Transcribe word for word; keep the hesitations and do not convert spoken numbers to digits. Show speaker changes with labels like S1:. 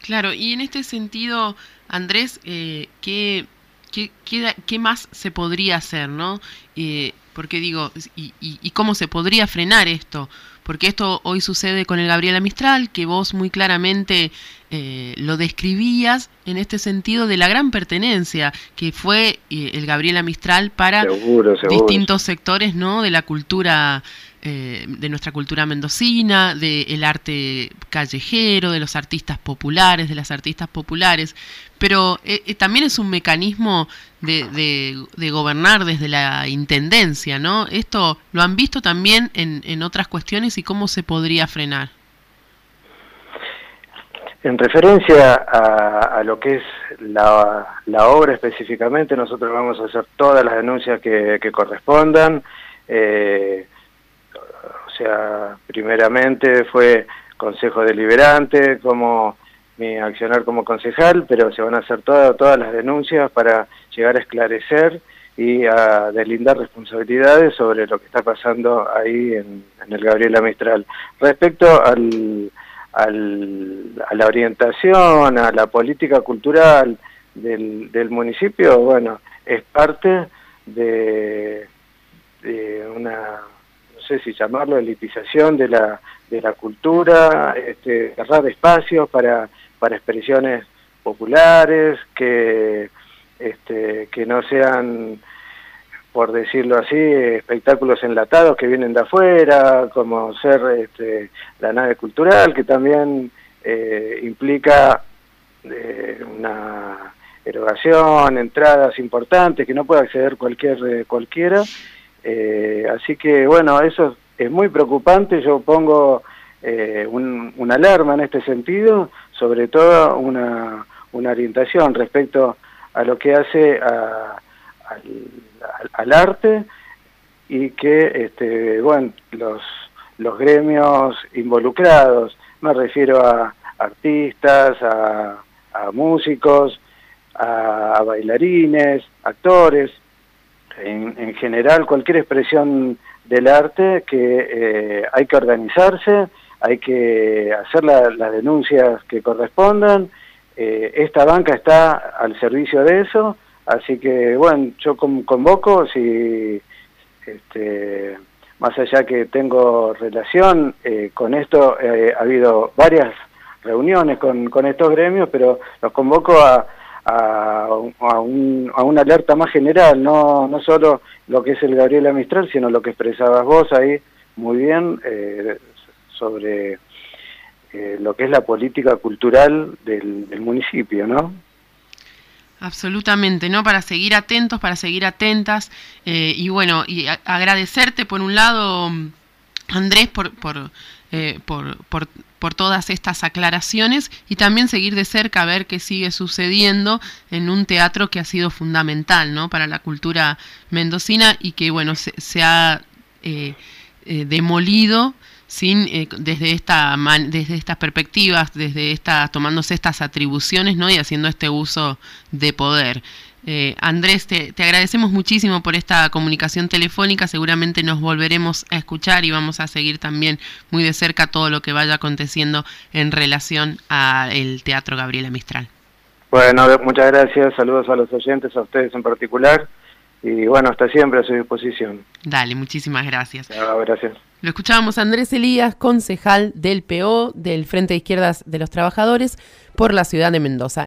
S1: Claro, y en este sentido, Andrés, eh, ¿qué, qué, qué, qué más se podría hacer, ¿no? Eh, porque digo, y, y, y cómo se podría frenar esto? Porque esto hoy sucede con el Gabriela Mistral, que vos muy claramente eh, lo describías en este sentido de la gran pertenencia que fue eh, el Gabriela Mistral para
S2: Seguro, seguro.
S1: distintos sectores, ¿no? De la cultura, eh, de nuestra cultura mendocina, del arte callejero, de los artistas populares, de las artistas populares. Pero eh, también es un mecanismo de, de, de gobernar desde la intendencia, ¿no? Esto lo han visto también en, en otras cuestiones y cómo se podría frenar.
S2: En referencia a, a lo que es la, la obra específicamente, nosotros vamos a hacer todas las denuncias que, que correspondan. Eh, o sea, primeramente fue Consejo Deliberante, como mi accionar como concejal, pero se van a hacer toda, todas las denuncias para llegar a esclarecer y a deslindar responsabilidades sobre lo que está pasando ahí en, en el Gabriela Mistral. Respecto al, al, a la orientación, a la política cultural del, del municipio, bueno, es parte de, de una, no sé si llamarlo, elitización de la, de la cultura, este, cerrar espacios para para expresiones populares, que, este, que no sean, por decirlo así, espectáculos enlatados que vienen de afuera, como ser este, la nave cultural, que también eh, implica eh, una erogación, entradas importantes, que no puede acceder cualquier eh, cualquiera. Eh, así que, bueno, eso es muy preocupante. Yo pongo eh, un, una alarma en este sentido, sobre todo una, una orientación respecto a lo que hace a, al, al, al arte, y que este, bueno, los, los gremios involucrados, me refiero a artistas, a, a músicos, a, a bailarines, actores, en, en general cualquier expresión del arte, que eh, hay que organizarse, hay que hacer las la denuncias que correspondan. Eh, esta banca está al servicio de eso, así que bueno, yo convoco, si este, más allá que tengo relación eh, con esto, eh, ha habido varias reuniones con, con estos gremios, pero los convoco a, a, a, un, a una alerta más general, no, no solo lo que es el Gabriela Mistral, sino lo que expresabas vos ahí muy bien, eh, sobre eh, lo que es la política cultural del, del municipio, ¿no?
S1: Absolutamente, ¿no? Para seguir atentos, para seguir atentas, eh, y bueno, y a- agradecerte por un lado, Andrés, por, por, eh, por, por, por todas estas aclaraciones, y también seguir de cerca a ver qué sigue sucediendo en un teatro que ha sido fundamental, ¿no? Para la cultura mendocina, y que, bueno, se, se ha eh, eh, demolido sin eh, desde esta man, desde estas perspectivas, desde esta, tomándose estas atribuciones, ¿no? Y haciendo este uso de poder. Eh, Andrés, te, te agradecemos muchísimo por esta comunicación telefónica. Seguramente nos volveremos a escuchar y vamos a seguir también muy de cerca todo lo que vaya aconteciendo en relación al Teatro Gabriela Mistral.
S2: Bueno, muchas gracias, saludos a los oyentes, a ustedes en particular, y bueno, hasta siempre a su disposición.
S1: Dale, muchísimas gracias.
S2: No, gracias.
S1: Lo escuchábamos a Andrés Elías, concejal del P O, del Frente de Izquierdas de los Trabajadores, por la ciudad de Mendoza.